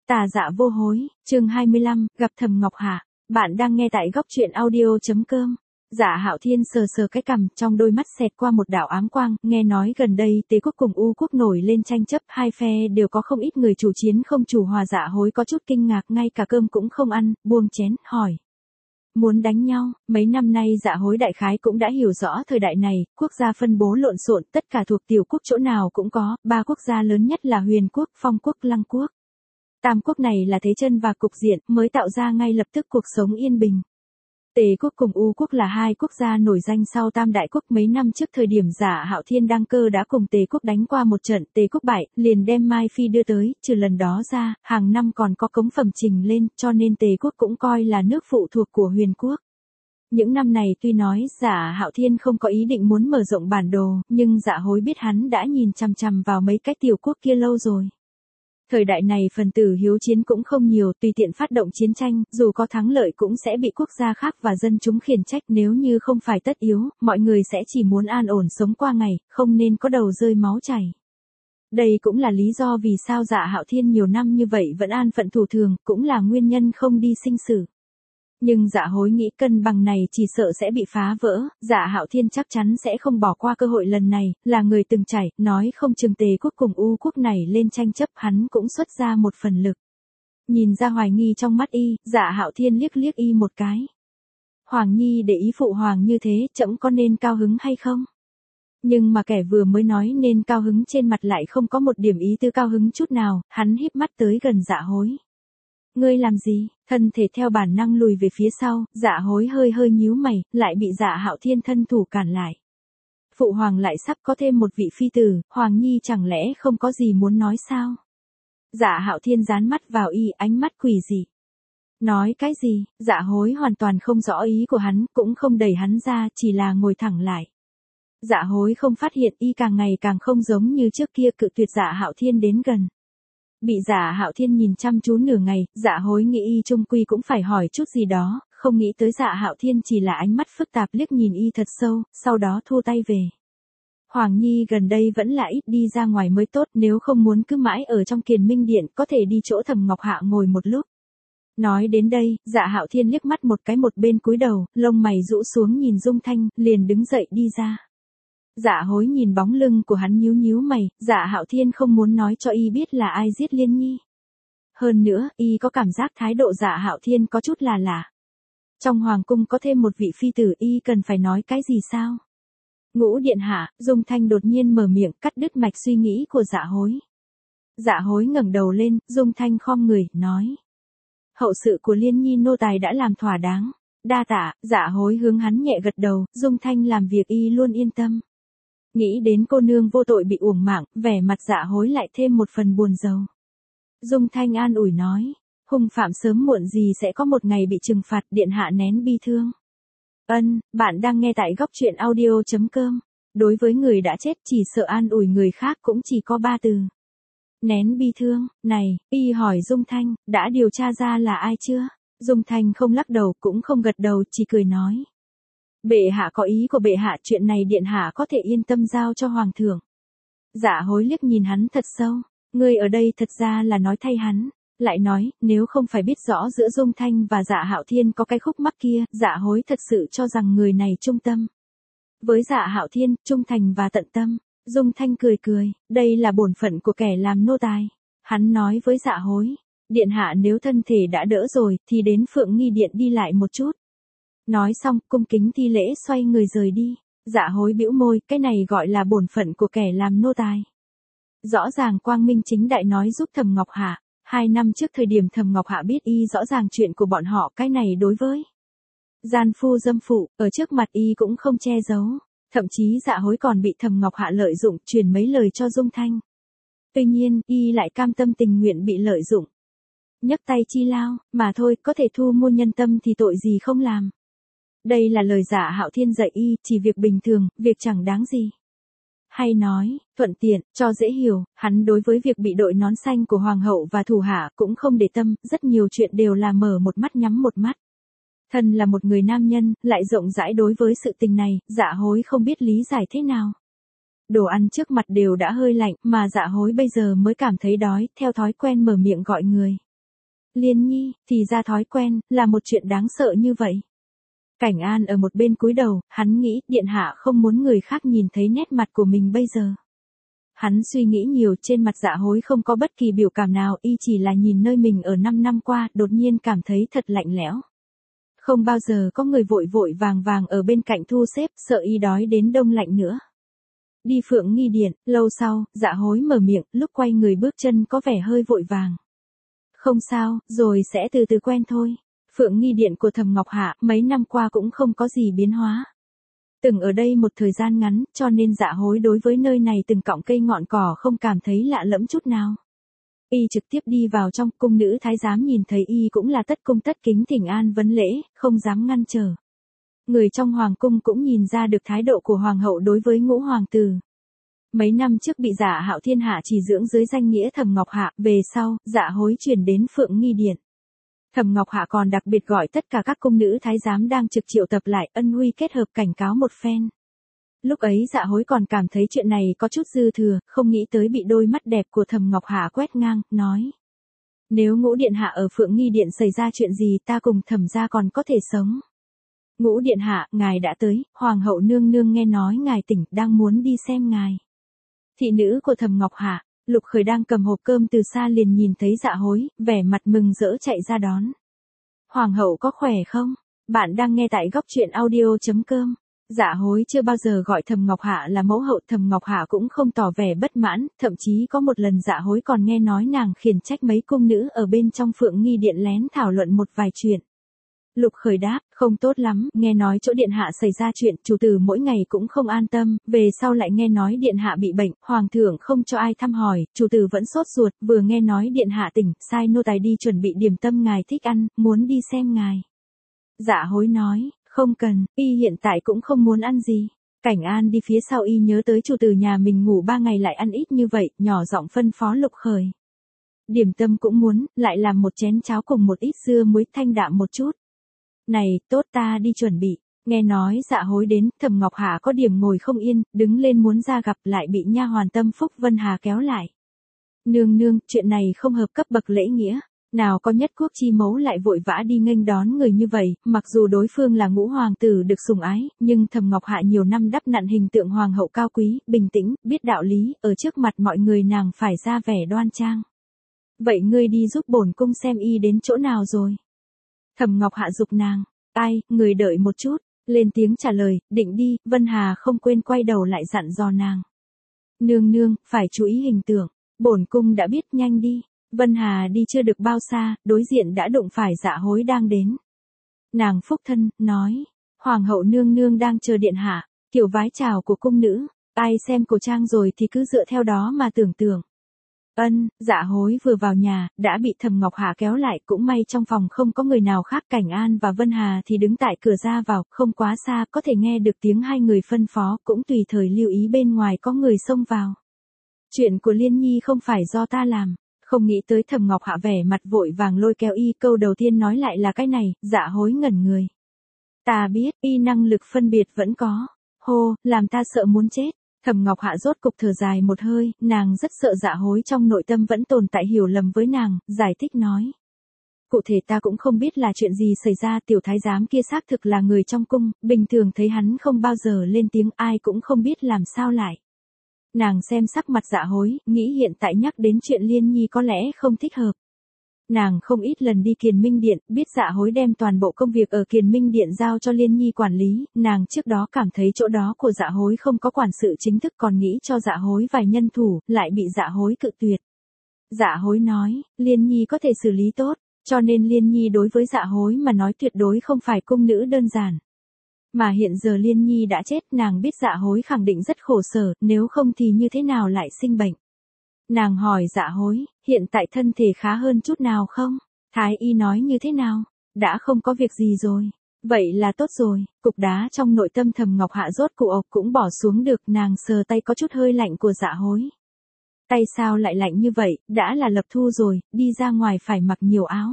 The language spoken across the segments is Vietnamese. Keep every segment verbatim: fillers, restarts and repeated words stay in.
Tà Dạ Vô Hối, chương hai mươi lăm, gặp Thẩm Ngọc Hạ. Bạn đang nghe tại góc truyện audio.com. Dạ Hạo Thiên sờ sờ cái cằm, trong đôi mắt xẹt qua một đạo ám quang, nghe nói gần đây Tế quốc cùng U quốc nổi lên tranh chấp, hai phe đều có không ít người chủ chiến không chủ hòa. Dạ Hối có chút kinh ngạc, ngay cả cơm cũng không ăn, buông chén, hỏi. Muốn đánh nhau, mấy năm nay Dạ Hối đại khái cũng đã hiểu rõ thời đại này, quốc gia phân bố lộn xộn, tất cả thuộc tiểu quốc chỗ nào cũng có, ba quốc gia lớn nhất là Huyền quốc, Phong quốc, Lăng quốc. Tam quốc này là thế chân và cục diện, mới tạo ra ngay lập tức cuộc sống yên bình. Tề quốc cùng U quốc là hai quốc gia nổi danh sau Tam đại quốc. Mấy năm trước thời điểm Dạ Hạo Thiên đăng cơ đã cùng Tề quốc đánh qua một trận, Tề quốc bại, liền đem Mai Phi đưa tới, trừ lần đó ra, hàng năm còn có cống phẩm trình lên, cho nên Tề quốc cũng coi là nước phụ thuộc của Huyền quốc. Những năm này tuy nói Dạ Hạo Thiên không có ý định muốn mở rộng bản đồ, nhưng Dạ Hối biết hắn đã nhìn chằm chằm vào mấy cái tiểu quốc kia lâu rồi. Thời đại này phần tử hiếu chiến cũng không nhiều, tùy tiện phát động chiến tranh, dù có thắng lợi cũng sẽ bị quốc gia khác và dân chúng khiển trách, nếu như không phải tất yếu, mọi người sẽ chỉ muốn an ổn sống qua ngày, không nên có đầu rơi máu chảy. Đây cũng là lý do vì sao Dạ Hạo Thiên nhiều năm như vậy vẫn an phận thủ thường, cũng là nguyên nhân không đi sinh sự. Nhưng Dạ Hối nghĩ cân bằng này chỉ sợ sẽ bị phá vỡ, Dạ Hạo Thiên chắc chắn sẽ không bỏ qua cơ hội lần này, là người từng trải, nói không chừng Tề quốc cùng U quốc này lên tranh chấp, hắn cũng xuất ra một phần lực. Nhìn ra hoài nghi trong mắt y, Dạ Hạo Thiên liếc liếc y một cái. Hoàng nhi để ý phụ hoàng như thế, trẫm có nên cao hứng hay không? Nhưng mà kẻ vừa mới nói nên cao hứng trên mặt lại không có một điểm ý tư cao hứng chút nào, hắn híp mắt tới gần Dạ Hối. Ngươi làm gì? Thân thể theo bản năng lùi về phía sau, Dạ Hối hơi hơi nhíu mày, lại bị Dạ Hạo Thiên thân thủ cản lại. Phụ hoàng lại sắp có thêm một vị phi tử, Hoàng nhi chẳng lẽ không có gì muốn nói sao? Dạ Hạo Thiên dán mắt vào y, ánh mắt quỷ dị. Nói cái gì? Dạ Hối hoàn toàn không rõ ý của hắn, cũng không đẩy hắn ra, chỉ là ngồi thẳng lại. Dạ Hối không phát hiện y càng ngày càng không giống như trước kia, cự tuyệt Dạ Hạo Thiên đến gần. Bị Dạ Hạo Thiên nhìn chăm chú nửa ngày, Dạ Hối nghĩ y chung quy cũng phải hỏi chút gì đó, không nghĩ tới Dạ Hạo Thiên chỉ là ánh mắt phức tạp liếc nhìn y thật sâu, sau đó thu tay về. Hoàng nhi gần đây vẫn là ít đi ra ngoài mới tốt, nếu không muốn cứ mãi ở trong Kiền Minh Điện, có thể đi chỗ Thẩm Ngọc Hạ ngồi một lúc. Nói đến đây, Dạ Hạo Thiên liếc mắt một cái một bên cúi đầu, lông mày rũ xuống nhìn Dung Thanh, liền đứng dậy đi ra. Dạ Hối nhìn bóng lưng của hắn nhíu nhíu mày, Dạ Hạo Thiên không muốn nói cho y biết là ai giết Liên Nhi. Hơn nữa, y có cảm giác thái độ Dạ Hạo Thiên có chút là lạ. Trong hoàng cung có thêm một vị phi tử, y cần phải nói cái gì sao? Ngũ điện hạ, Dung Thanh đột nhiên mở miệng, cắt đứt mạch suy nghĩ của Dạ Hối. Dạ Hối ngẩng đầu lên, Dung Thanh khom người, nói. Hậu sự của Liên Nhi nô tài đã làm thỏa đáng. Đa tạ. Dạ Hối hướng hắn nhẹ gật đầu, Dung Thanh làm việc y luôn yên tâm. Nghĩ đến cô nương vô tội bị uổng mạng, vẻ mặt Dạ Hối lại thêm một phần buồn rầu. Dung Thanh an ủi nói, hung phạm sớm muộn gì sẽ có một ngày bị trừng phạt, điện hạ nén bi thương. Ân, bạn đang nghe tại góc truyện audio.com. Đối với người đã chết chỉ sợ an ủi người khác cũng chỉ có ba từ. Nén bi thương, này, y hỏi Dung Thanh, đã điều tra ra là ai chưa? Dung Thanh không lắc đầu cũng không gật đầu, chỉ cười nói. Bệ hạ có ý của bệ hạ, chuyện này điện hạ có thể yên tâm giao cho hoàng thượng. Dạ Hối liếc nhìn hắn thật sâu, ngươi ở đây thật ra là nói thay hắn, lại nói, nếu không phải biết rõ giữa Dung Thanh và Dạ Hạo Thiên có cái khúc mắc kia, Dạ Hối thật sự cho rằng người này trung tâm. Với Dạ Hạo Thiên, trung thành và tận tâm. Dung Thanh cười cười, đây là bổn phận của kẻ làm nô tài. Hắn nói với Dạ Hối, điện hạ nếu thân thể đã đỡ rồi, thì đến Phượng Nghi Điện đi lại một chút. Nói xong, cung kính thi lễ xoay người rời đi. Dạ Hối bĩu môi, cái này gọi là bổn phận của kẻ làm nô tài. Rõ ràng quang minh chính đại nói giúp Thẩm Ngọc Hạ. Hai năm trước thời điểm Thẩm Ngọc Hạ biết y rõ ràng chuyện của bọn họ, cái này đối với gian phu dâm phụ, ở trước mặt y cũng không che giấu. Thậm chí Dạ Hối còn bị Thẩm Ngọc Hạ lợi dụng, truyền mấy lời cho Dung Thanh. Tuy nhiên, y lại cam tâm tình nguyện bị lợi dụng. Nhấc tay chi lao, mà thôi, có thể thu mua nhân tâm thì tội gì không làm. Đây là lời Dạ Hạo Thiên dạy y, chỉ việc bình thường, việc chẳng đáng gì. Hay nói, thuận tiện, cho dễ hiểu, hắn đối với việc bị đội nón xanh của hoàng hậu và thủ hạ cũng không để tâm, rất nhiều chuyện đều là mở một mắt nhắm một mắt. Thân là một người nam nhân, lại rộng rãi đối với sự tình này, Dạ Hối không biết lý giải thế nào. Đồ ăn trước mặt đều đã hơi lạnh, mà Dạ Hối bây giờ mới cảm thấy đói, theo thói quen mở miệng gọi người. Liên Nhi, thì ra thói quen, là một chuyện đáng sợ như vậy. Cảnh An ở một bên cúi đầu, hắn nghĩ, điện hạ không muốn người khác nhìn thấy nét mặt của mình bây giờ. Hắn suy nghĩ nhiều, trên mặt Dạ Hối không có bất kỳ biểu cảm nào, y chỉ là nhìn nơi mình ở năm năm qua, đột nhiên cảm thấy thật lạnh lẽo. Không bao giờ có người vội vội vàng vàng ở bên cạnh thu xếp, sợ y đói đến đông lạnh nữa. Đi Phượng Nghi Điện, lâu sau, Dạ Hối mở miệng, lúc quay người bước chân có vẻ hơi vội vàng. Không sao, rồi sẽ từ từ quen thôi. Phượng Nghi Điện của Thẩm Ngọc Hạ mấy năm qua cũng không có gì biến hóa. Từng ở đây một thời gian ngắn, cho nên Dạ Hối đối với nơi này từng cọng cây ngọn cỏ không cảm thấy lạ lẫm chút nào. Y trực tiếp đi vào trong, cung nữ thái giám nhìn thấy y cũng là tất cung tất kính thỉnh an vấn lễ, không dám ngăn trở. Người trong hoàng cung cũng nhìn ra được thái độ của hoàng hậu đối với ngũ hoàng tử. Mấy năm trước bị Dạ Hạo Thiên hạ chỉ dưỡng dưới danh nghĩa Thẩm Ngọc Hạ, về sau, Dạ Hối chuyển đến Phượng Nghi Điện. Thẩm Ngọc Hạ còn đặc biệt gọi tất cả các cung nữ thái giám đang trực triệu tập lại, ân huy kết hợp cảnh cáo một phen. Lúc ấy Dạ Hối còn cảm thấy chuyện này có chút dư thừa, không nghĩ tới bị đôi mắt đẹp của Thẩm Ngọc Hạ quét ngang, nói. Nếu Ngũ Điện Hạ ở Phượng Nghi Điện xảy ra chuyện gì ta cùng Thẩm gia còn có thể sống. Ngũ Điện Hạ, ngài đã tới, Hoàng hậu nương nương nghe nói ngài tỉnh, đang muốn đi xem ngài. Thị nữ của Thẩm Ngọc Hạ, Lục Khởi đang cầm hộp cơm từ xa liền nhìn thấy Dạ Hối, vẻ mặt mừng rỡ chạy ra đón. Hoàng hậu có khỏe không? Bạn đang nghe tại góc truyện audio chấm com. Dạ Hối chưa bao giờ gọi Thẩm Ngọc Hạ là mẫu hậu, Thẩm Ngọc Hạ cũng không tỏ vẻ bất mãn, thậm chí có một lần Dạ Hối còn nghe nói nàng khiển trách mấy cung nữ ở bên trong Phượng Nghi Điện lén thảo luận một vài chuyện. Lục Khởi đáp, không tốt lắm, nghe nói chỗ điện hạ xảy ra chuyện, chủ tử mỗi ngày cũng không an tâm, về sau lại nghe nói điện hạ bị bệnh, hoàng thượng không cho ai thăm hỏi, chủ tử vẫn sốt ruột, vừa nghe nói điện hạ tỉnh, sai nô tài đi chuẩn bị điểm tâm ngài thích ăn, muốn đi xem ngài. Dạ Hối nói, không cần, y hiện tại cũng không muốn ăn gì. Cảnh An đi phía sau y nhớ tới chủ tử nhà mình ngủ ba ngày lại ăn ít như vậy, nhỏ giọng phân phó Lục Khởi. Điểm tâm cũng muốn, lại làm một chén cháo cùng một ít dưa muối thanh đạm một chút. Này, tốt ta đi chuẩn bị. Nghe nói Dạ Hối đến, Thẩm Ngọc Hạ có điểm ngồi không yên, đứng lên muốn ra gặp lại bị nha hoàn Tâm Phúc Vân Hà kéo lại. Nương nương, chuyện này không hợp cấp bậc lễ nghĩa. Nào có nhất quốc chi mẫu lại vội vã đi nghênh đón người như vậy, mặc dù đối phương là ngũ hoàng tử được sủng ái, nhưng Thẩm Ngọc Hạ nhiều năm đắp nặn hình tượng hoàng hậu cao quý, bình tĩnh, biết đạo lý, ở trước mặt mọi người nàng phải ra vẻ đoan trang. Vậy ngươi đi giúp bổn cung xem y đến chỗ nào rồi? Thẩm Ngọc Hạ giục nàng, ai, người đợi một chút, lên tiếng trả lời, định đi, Vân Hà không quên quay đầu lại dặn dò nàng. Nương nương, phải chú ý hình tượng, bổn cung đã biết, nhanh đi. Vân Hà đi chưa được bao xa, đối diện đã đụng phải Dạ Hối đang đến. Nàng phúc thân, nói, Hoàng hậu nương nương đang chờ điện hạ, kiểu vái chào của cung nữ, ai xem cổ trang rồi thì cứ dựa theo đó mà tưởng tượng. Ân, Dạ Hối vừa vào nhà, đã bị Thẩm Ngọc Hạ kéo lại, cũng may trong phòng không có người nào khác, Cảnh An và Vân Hà thì đứng tại cửa ra vào, không quá xa, có thể nghe được tiếng hai người phân phó, cũng tùy thời lưu ý bên ngoài có người xông vào. Chuyện của Liên Nhi không phải do ta làm. Không nghĩ tới Thẩm Ngọc Hạ vẻ mặt vội vàng lôi kéo y, câu đầu tiên nói lại là cái này, Dạ Hối ngẩn người. Ta biết, y năng lực phân biệt vẫn có. Hô, làm ta sợ muốn chết. Thẩm Ngọc Hạ rốt cục thở dài một hơi, nàng rất sợ Dạ Hối trong nội tâm vẫn tồn tại hiểu lầm với nàng, giải thích nói. Cụ thể ta cũng không biết là chuyện gì xảy ra, tiểu thái giám kia xác thực là người trong cung, bình thường thấy hắn không bao giờ lên tiếng, ai cũng không biết làm sao lại. Nàng xem sắc mặt Dạ Hối, nghĩ hiện tại nhắc đến chuyện Liên Nhi có lẽ không thích hợp. Nàng không ít lần đi Kiền Minh Điện, biết Dạ Hối đem toàn bộ công việc ở Kiền Minh Điện giao cho Liên Nhi quản lý, nàng trước đó cảm thấy chỗ đó của Dạ Hối không có quản sự chính thức, còn nghĩ cho Dạ Hối vài nhân thủ, lại bị Dạ Hối cự tuyệt. Dạ Hối nói, Liên Nhi có thể xử lý tốt, cho nên Liên Nhi đối với Dạ Hối mà nói tuyệt đối không phải cung nữ đơn giản. Mà hiện giờ Liên Nhi đã chết, nàng biết Dạ Hối khẳng định rất khổ sở, nếu không thì như thế nào lại sinh bệnh. Nàng hỏi Dạ Hối, hiện tại thân thể khá hơn chút nào không? Thái y nói như thế nào? Đã không có việc gì rồi. Vậy là tốt rồi, cục đá trong nội tâm Thẩm Ngọc Hạ rốt cụ ộc cũng bỏ xuống được, nàng sờ tay có chút hơi lạnh của Dạ Hối. Tay sao lại lạnh như vậy, đã là lập thu rồi, đi ra ngoài phải mặc nhiều áo.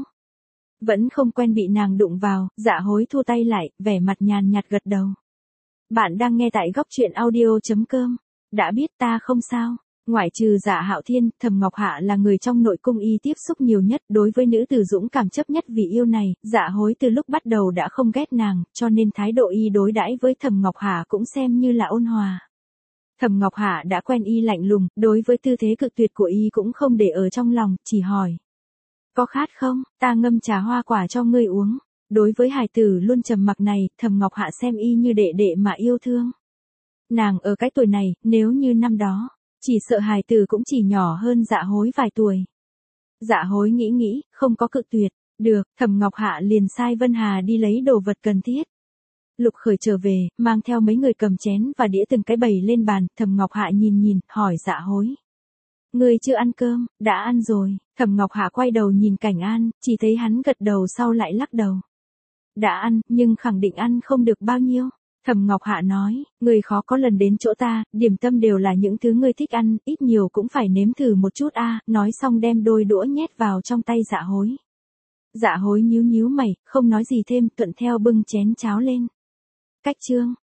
Vẫn không quen bị nàng đụng vào, Dạ Hối thu tay lại, vẻ mặt nhàn nhạt gật đầu. Bạn đang nghe tại góc truyện audio chấm com. Đã biết ta không sao. Ngoại trừ Dạ Hạo Thiên, Thẩm Ngọc Hạ là người trong nội cung y tiếp xúc nhiều nhất, đối với nữ tử dũng cảm chấp nhất vì yêu này, Dạ Hối từ lúc bắt đầu đã không ghét nàng, cho nên thái độ y đối đãi với Thẩm Ngọc Hạ cũng xem như là ôn hòa. Thẩm Ngọc Hạ đã quen y lạnh lùng, đối với tư thế cực tuyệt của y cũng không để ở trong lòng, chỉ hỏi. Có khát không, ta ngâm trà hoa quả cho ngươi uống. Đối với hài tử luôn trầm mặc này, Thẩm Ngọc Hạ xem y như đệ đệ mà yêu thương. Nàng ở cái tuổi này, nếu như năm đó, chỉ sợ hài tử cũng chỉ nhỏ hơn Dạ Hối vài tuổi. Dạ Hối nghĩ nghĩ, không có cự tuyệt. Được, Thẩm Ngọc Hạ liền sai Vân Hà đi lấy đồ vật cần thiết. Lục Khởi trở về, mang theo mấy người cầm chén và đĩa từng cái bày lên bàn, Thẩm Ngọc Hạ nhìn nhìn, hỏi Dạ Hối. Ngươi chưa ăn cơm, đã ăn rồi. Thẩm Ngọc Hạ quay đầu nhìn Cảnh An, chỉ thấy hắn gật đầu sau lại lắc đầu. Đã ăn, nhưng khẳng định ăn không được bao nhiêu. Thẩm Ngọc Hạ nói, ngươi khó có lần đến chỗ ta, điểm tâm đều là những thứ ngươi thích ăn, ít nhiều cũng phải nếm thử một chút a. Nói xong đem đôi đũa nhét vào trong tay Dạ Hối. Dạ Hối nhíu nhíu mày, không nói gì thêm, thuận theo bưng chén cháo lên. Cách chương